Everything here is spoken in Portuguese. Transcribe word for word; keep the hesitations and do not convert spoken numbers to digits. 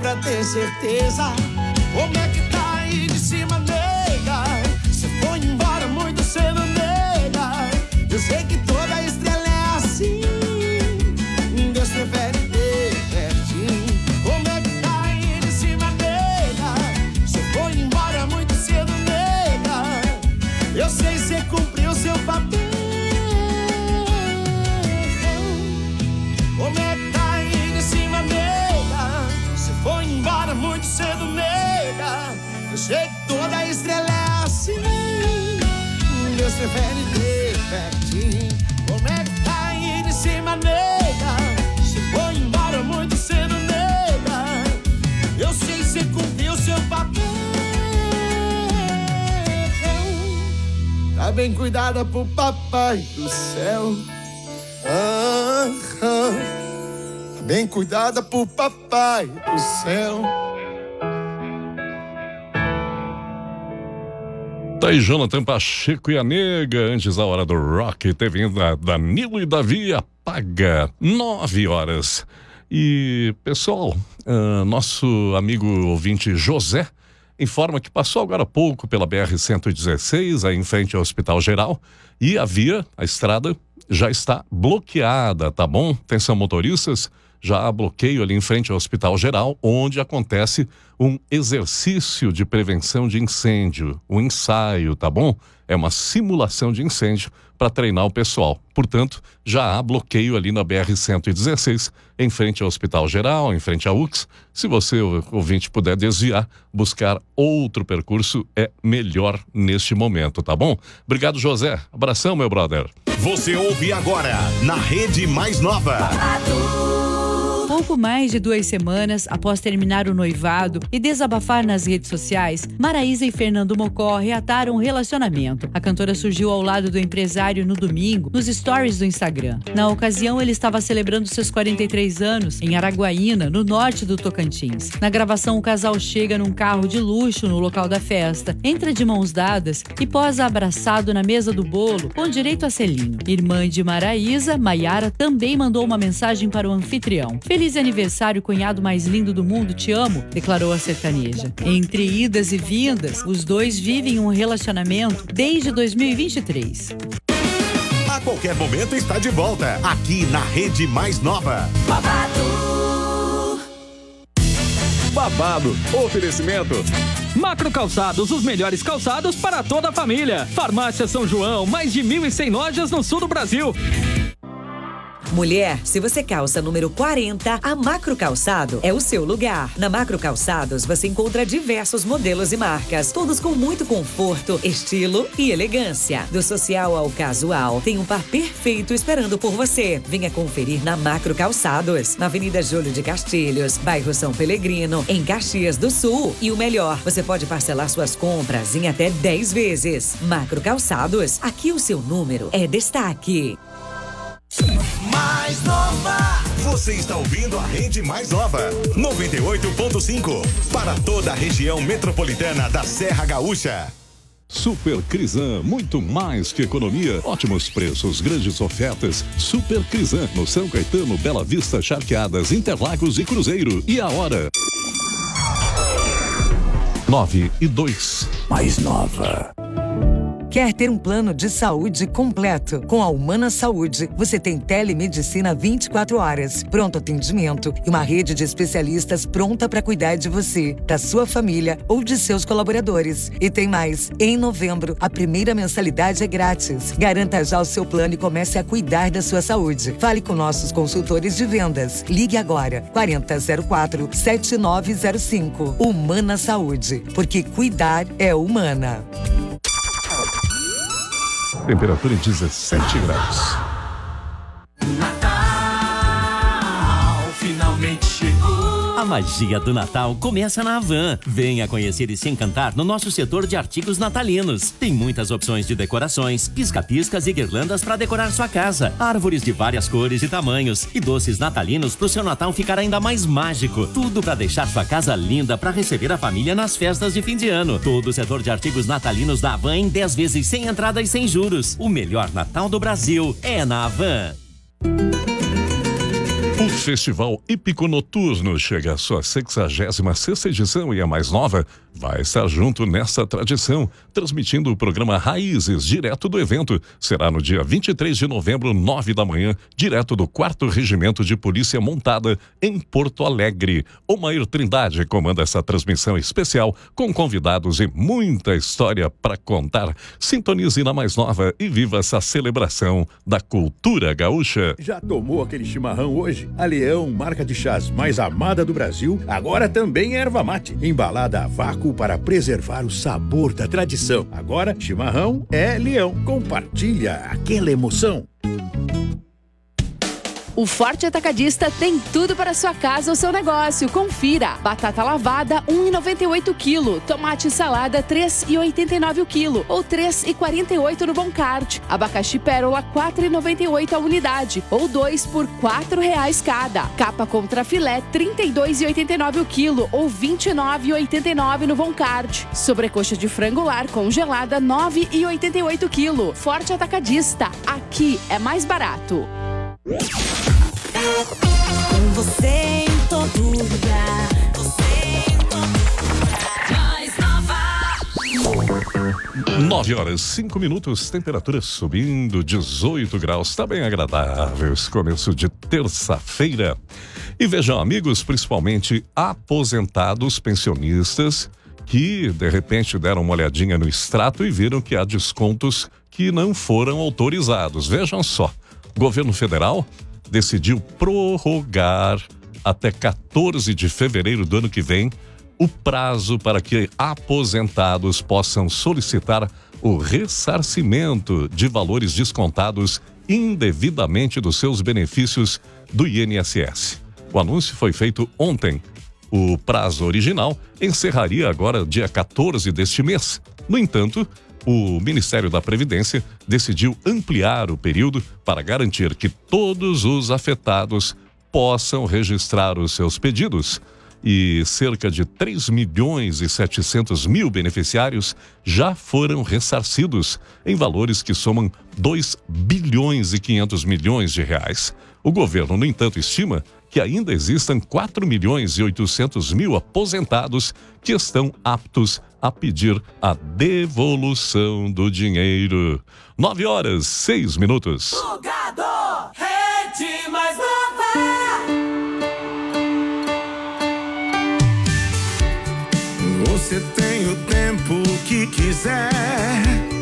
pra ter certeza. Como é que tá aí de cima, nega? Você foi embora muito cedo, nega. Eu sei que toda estrela é assim. Deus prefere ter pertinho. Como é que tá aí de cima, nega? Você foi embora muito cedo, nega. Eu sei que você cumpriu seu papel. Como é que tá aí de cima, nega? Você foi embora muito cedo, nega. Eu sei que toda estrela é assim. Deus prefere ter pertinho. Como é que tá aí de cima, nega? Você foi embora muito cedo, nega. Eu sei que você cumpriu seu papel. Tá bem cuidada pro papai do céu. Ah, ah. Bem cuidada por papai do céu. Tá aí Jonathan Pacheco e a Nega. Antes da hora do rock, teve ainda Danilo e Davi, Apaga, nove horas. E, pessoal, uh, nosso amigo ouvinte José informa que passou agora há pouco pela B R cento e dezesseis, aí em frente ao Hospital Geral, e a via, a estrada, já está bloqueada, tá bom? Atenção, motoristas, já há bloqueio ali em frente ao Hospital Geral, onde acontece um exercício de prevenção de incêndio, um ensaio, tá bom? É uma simulação de incêndio para treinar o pessoal. Portanto, já há bloqueio ali na B R cento e dezesseis, em frente ao Hospital Geral, em frente à U X. Se você, ouvinte, puder desviar, buscar outro percurso, é melhor neste momento, tá bom? Obrigado, José. Abração, meu brother. Você ouve agora na Rede Mais Nova. Pouco mais de duas semanas após terminar o noivado e desabafar nas redes sociais, Maraísa e Fernando Mocó reataram um relacionamento. A cantora surgiu ao lado do empresário no domingo, nos stories do Instagram. Na ocasião, ele estava celebrando seus quarenta e três anos em Araguaína, no norte do Tocantins. Na gravação, o casal chega num carro de luxo no local da festa, entra de mãos dadas e posa abraçado na mesa do bolo, com direito a selinho. Irmã de Maraísa, Maiara, também mandou uma mensagem para o anfitrião. Feliz aniversário, cunhado mais lindo do mundo, te amo, declarou a sertaneja. Entre idas e vindas, os dois vivem um relacionamento desde dois mil e vinte e três. A qualquer momento está de volta, aqui na Rede Mais Nova. Babado. Babado. Oferecimento. Macro Calçados, os melhores calçados para toda a família. Farmácia São João, mais de mil e cem lojas no sul do Brasil. Mulher, se você calça número quarenta, a Macro Calçado é o seu lugar. Na Macro Calçados você encontra diversos modelos e marcas, todos com muito conforto, estilo e elegância. Do social ao casual, tem um par perfeito esperando por você. Venha conferir na Macro Calçados, na Avenida Júlio de Castilhos, bairro São Pelegrino, em Caxias do Sul. E o melhor, você pode parcelar suas compras em até dez vezes. Macro Calçados, aqui o seu número é destaque. Mais Nova. Você está ouvindo a Rede Mais Nova, noventa e oito ponto cinco, para toda a região metropolitana da Serra Gaúcha. Super Crisan, muito mais que economia, ótimos preços, grandes ofertas. Super Crisan, no São Caetano, Bela Vista, Charqueadas, Interlagos e Cruzeiro. E a hora? Nove e dois. Mais Nova. Quer ter um plano de saúde completo? Com a Humana Saúde, você tem telemedicina vinte e quatro horas, pronto atendimento e uma rede de especialistas pronta para cuidar de você, da sua família ou de seus colaboradores. E tem mais, em novembro, a primeira mensalidade é grátis. Garanta já o seu plano e comece a cuidar da sua saúde. Fale com nossos consultores de vendas. Ligue agora, quarenta zero quatro, sete nove zero cinco. Humana Saúde, porque cuidar é humana. Temperatura em dezessete graus. Natal finalmente chegou. A magia do Natal começa na Havan. Venha conhecer e se encantar no nosso setor de artigos natalinos. Tem muitas opções de decorações, pisca-piscas e guirlandas para decorar sua casa, árvores de várias cores e tamanhos e doces natalinos para o seu Natal ficar ainda mais mágico. Tudo para deixar sua casa linda para receber a família nas festas de fim de ano. Todo o setor de artigos natalinos da Havan em dez vezes sem entrada e sem juros. O melhor Natal do Brasil é na Havan. O Festival Hípico Noturno chega à sua sexagésima sexta edição e a mais nova vai estar junto nessa tradição, transmitindo o programa Raízes, direto do evento. Será no dia vinte e três de novembro, nove da manhã, direto do quarto Regimento de Polícia Montada, em Porto Alegre. Omair Trindade comanda essa transmissão especial, com convidados e muita história para contar. Sintonize na mais nova e viva essa celebração da cultura gaúcha. Já tomou aquele chimarrão hoje? A Leão, marca de chás mais amada do Brasil, agora também é erva mate, embalada a vácuo para preservar o sabor da tradição. Agora, chimarrão é Leão. Compartilha aquela emoção. O Forte Atacadista tem tudo para sua casa ou seu negócio. Confira. Batata lavada, um real e noventa e oito o quilo. Tomate e salada, três reais e oitenta e nove o quilo. Ou três reais e quarenta e oito no Boncard. Abacaxi pérola, quatro reais e noventa e oito a unidade. Ou dois por quatro reais cada. Capa contra filé, trinta e dois reais e oitenta e nove o quilo. Ou vinte e nove reais e oitenta e nove no Boncard. Sobrecoxa de frango lar congelada, nove reais e oitenta e oito o quilo. Forte Atacadista. Aqui é mais barato. Com você em todo lugar, você em todo lugar, mais nova. nove horas, cinco minutos, temperatura subindo, dezoito graus, tá bem agradável esse começo de terça-feira. E vejam, amigos, principalmente aposentados, pensionistas, que de repente deram uma olhadinha no extrato e viram que há descontos que não foram autorizados. Vejam só. O governo federal decidiu prorrogar até quatorze de fevereiro do ano que vem o prazo para que aposentados possam solicitar o ressarcimento de valores descontados indevidamente dos seus benefícios do I N S S. O anúncio foi feito ontem. O prazo original encerraria agora dia quatorze deste mês. No entanto, o Ministério da Previdência decidiu ampliar o período para garantir que todos os afetados possam registrar os seus pedidos. E cerca de três milhões e setecentos mil beneficiários já foram ressarcidos em valores que somam dois bilhões e quinhentos milhões de reais. O governo, no entanto, estima que ainda existam quatro milhões e oitocentos mil aposentados que estão aptos a pedir a devolução do dinheiro. Nove horas, seis minutos. Plugado, rede mais nova. Você tem o tempo que quiser.